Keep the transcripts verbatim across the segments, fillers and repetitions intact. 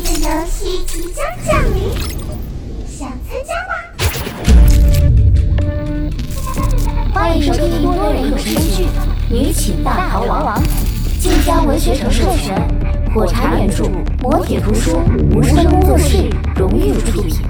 的游戏即将降临，想参加吗？ 欢迎收听多人有声剧《女寝大逃亡》，晋江文学城授权，火柴原著，磨铁图书，无声工作室荣誉出品。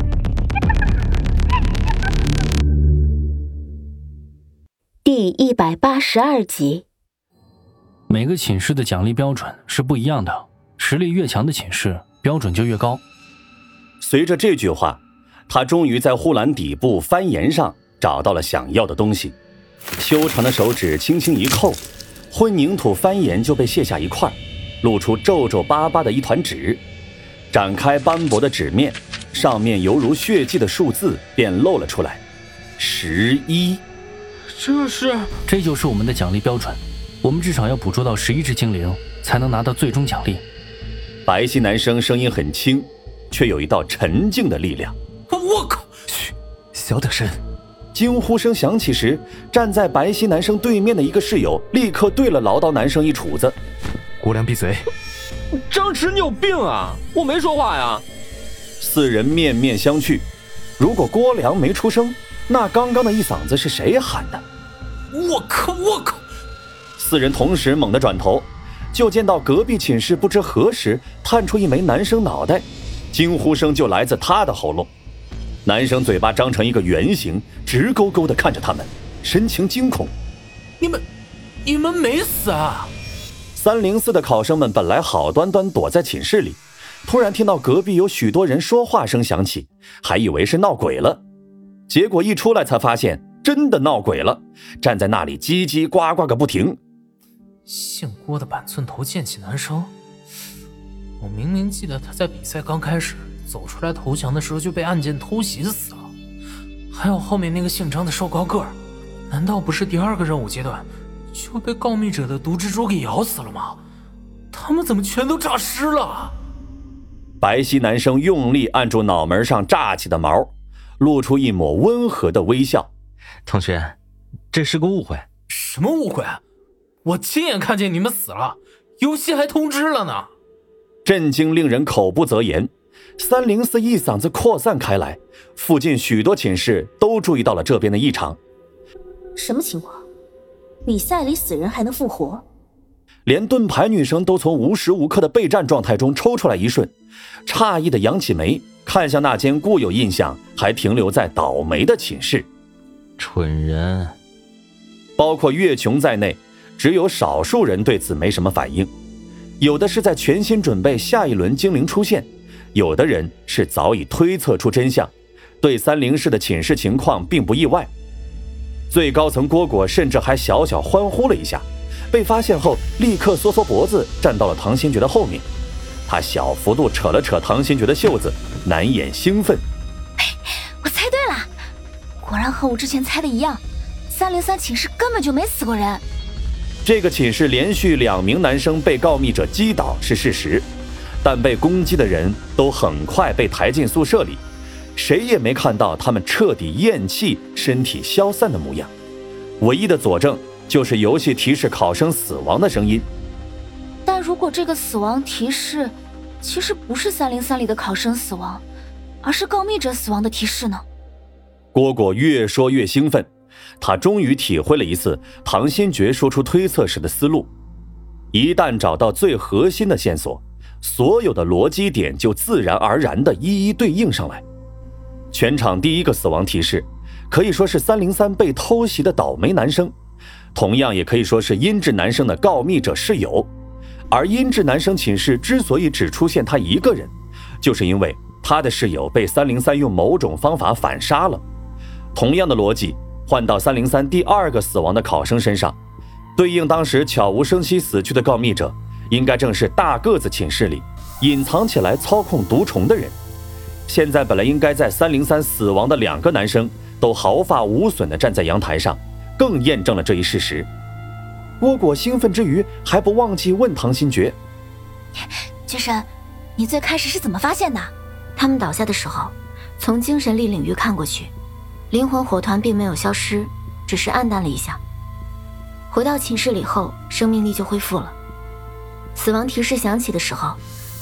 第一百八十二集。 每个寝室的奖励标准是不一样的，实力越强的寝室标准就越高。 随着这句话，他终于在护栏底部翻沿上找到了想要的东西。修长的手指轻轻一扣，混凝土翻沿就被卸下一块，露出皱皱巴巴的一团纸。展开斑驳的纸面，上面犹如血迹的数字便露了出来。十一。 这是这就是我们的奖励标准，我们至少要捕捉到十一只精灵才能拿到最终奖励。 白皙男生声音很轻，却有一道沉静的力量。 我靠！ 嘘，小点声。 惊呼声响起时，站在白皙男生对面的一个室友立刻对了唠叨男生一杵子。 郭良闭嘴。 张弛，你有病啊！我没说话呀。 四人面面相觑，如果郭良没出声，那刚刚的一嗓子是谁喊的？ 我靠我靠！ 四人同时猛地转头，就见到隔壁寝室不知何时探出一枚男生脑袋，惊呼声就来自他的喉咙。男生嘴巴张成一个圆形，直勾勾地看着他们，神情惊恐。 你们你们没死啊？ 三零四的考生们本来好端端躲在寝室里，突然听到隔壁有许多人说话声响起，还以为是闹鬼了，结果一出来才发现真的闹鬼了，站在那里叽叽呱呱个不停。 姓郭的板寸头剑气男生，我明明记得他在比赛刚开始走出来投降的时候就被暗箭偷袭死了，还有后面那个姓张的瘦高个儿，难道不是第二个任务阶段就被告密者的毒蜘蛛给咬死了吗？他们怎么全都诈尸了？ 白皙男生用力按住脑门上炸起的毛，露出一抹温和的微笑。 同学，这是个误会。 什么误会？我亲眼看见你们死了，游戏还通知了呢。 震惊令人口不择言，三零四一嗓子扩散开来，附近许多寝室都注意到了这边的异常。 什么情况？比赛里死人还能复活？ 连盾牌女生都从无时无刻的备战状态中抽出来一瞬，诧异的扬起眉，看向那间固有印象还停留在倒霉的寝室。 蠢人。 包括岳琼在内，只有少数人对此没什么反应，有的是在全心准备下一轮精灵出现，有的人是早已推测出真相，对三零室的寝室情况并不意外。最高层蝈蝈甚至还小小欢呼了一下，被发现后立刻缩缩脖子站到了唐新觉的后面，他小幅度扯了扯唐新觉的袖子，难掩兴奋。 我猜对了，果然和我之前猜的一样，三零三寝室根本就没死过人。 这个寝室连续两名男生被告密者击倒是事实，但被攻击的人都很快被抬进宿舍里，谁也没看到他们彻底咽气、身体消散的模样。唯一的佐证就是游戏提示考生死亡的声音。 但如果这个死亡提示其实不是三零三里的考生死亡，而是告密者死亡的提示呢？ 蝈蝈越说越兴奋，他终于体会了一次唐新觉说出推测时的思路。一旦找到最核心的线索，所有的逻辑点就自然而然地一一对应上来。全场第一个死亡提示可以说是三零三被偷袭的倒霉男生，同样也可以说是阴质男生的告密者室友。而阴质男生寝室之所以只出现他一个人，就是因为他的室友被三零三用某种方法反杀了。同样的逻辑换到三零三第二个死亡的考生身上，对应当时悄无声息死去的告密者，应该正是大个子寝室里隐藏起来操控毒虫的人。现在本来应该在三零三死亡的两个男生都毫发无损地站在阳台上，更验证了这一事实。蝈蝈兴奋之余还不忘记问唐新觉： 觉神，你最开始是怎么发现的？他们倒下的时候，从精神力领域看过去，灵魂火团并没有消失，只是暗淡了一下。回到寝室里后，生命力就恢复了。死亡提示响起的时候，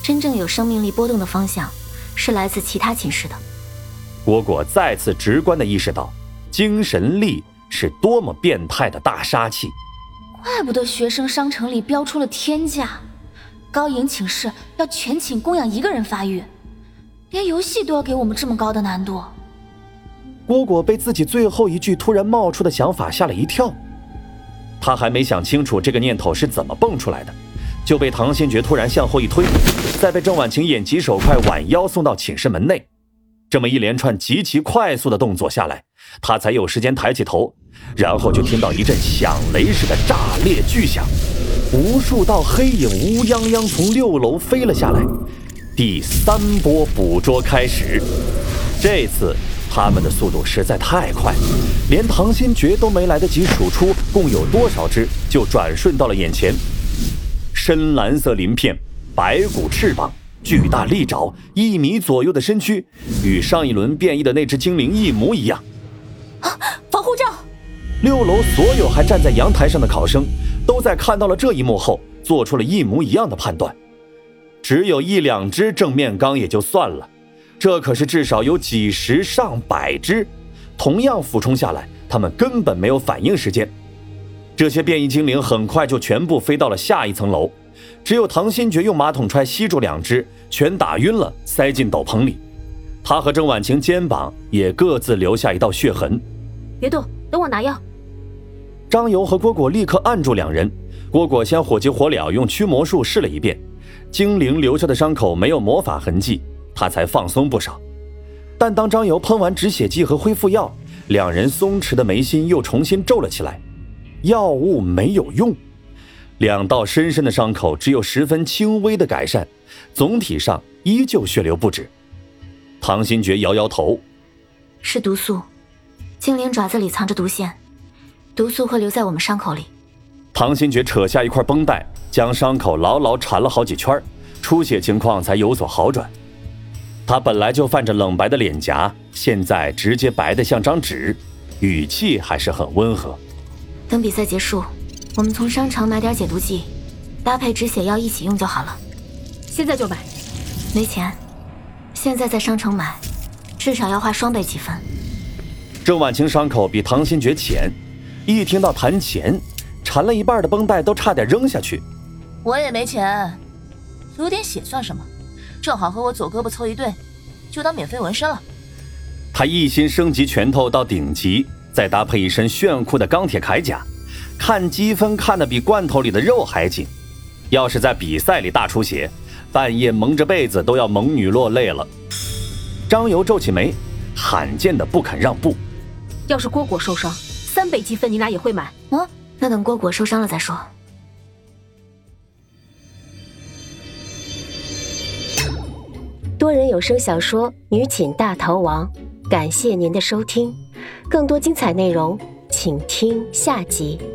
真正有生命力波动的方向是来自其他寝室的。 蝈蝈再次直观地意识到，精神力是多么变态的大杀器。 怪不得学生商城里标出了天价，高营寝室要全寝供养一个人发育，连游戏都要给我们这么高的难度。 蝈蝈被自己最后一句突然冒出的想法吓了一跳，他还没想清楚这个念头是怎么蹦出来的，就被唐新觉突然向后一推，再被郑婉晴眼疾手快挽腰送到寝室门内。这么一连串极其快速的动作下来，他才有时间抬起头，然后就听到一阵响雷似的炸裂巨响，无数道黑影乌泱泱从六楼飞了下来。第三波捕捉开始，这次他们的速度实在太快，连唐新觉都没来得及数出共有多少只，就转瞬到了眼前。深蓝色鳞片，白骨翅膀，巨大利爪，一米左右的身躯，与上一轮变异的那只精灵一模一样。 啊，防护罩！ 六楼所有还站在阳台上的考生，都在看到了这一幕后，做出了一模一样的判断。只有一两只正面刚也就算了，这可是至少有几十上百只，同样俯冲下来，他们根本没有反应时间。这些变异精灵很快就全部飞到了下一层楼，只有唐新觉用马桶揣吸住两只，全打晕了，塞进斗篷里。他和郑婉晴肩膀也各自留下一道血痕。 别动，等我拿药。 张游和蝈蝈立刻按住两人，蝈蝈先火急火燎用驱魔术试了一遍，精灵留下的伤口没有魔法痕迹，他才放松不少。但当张游喷完止血剂和恢复药，两人松弛的眉心又重新皱了起来。药物没有用，两道深深的伤口只有十分轻微的改善，总体上依旧血流不止。唐新觉摇摇头， 是毒素，精灵爪子里藏着毒腺，毒素会留在我们伤口里。 唐新觉扯下一块绷带，将伤口牢牢缠了好几圈，出血情况才有所好转。他本来就泛着冷白的脸颊，现在直接白得像张纸，语气还是很温和。 等比赛结束，我们从商场买点解毒剂，搭配止血药一起用就好了。 现在就买。 没钱，现在在商城买，至少要花双倍积分。 郑婉晴伤口比唐新觉浅，一听到谈钱，缠了一半的绷带都差点扔下去。 我也没钱，有点血算什么？正好和我左胳膊凑一对，就当免费纹身了。 他一心升级拳头到顶级，再搭配一身炫酷的钢铁铠甲，看积分看得比罐头里的肉还紧。要是在比赛里大出血，半夜蒙着被子都要蒙女落泪了。张游皱起眉，罕见的不肯让步。 要是蝈蝈受伤，三倍积分你俩也会买？ 嗯，那等蝈蝈受伤了再说。 多人有声小说《女寝大逃亡》，感谢您的收听，更多精彩内容请听下集。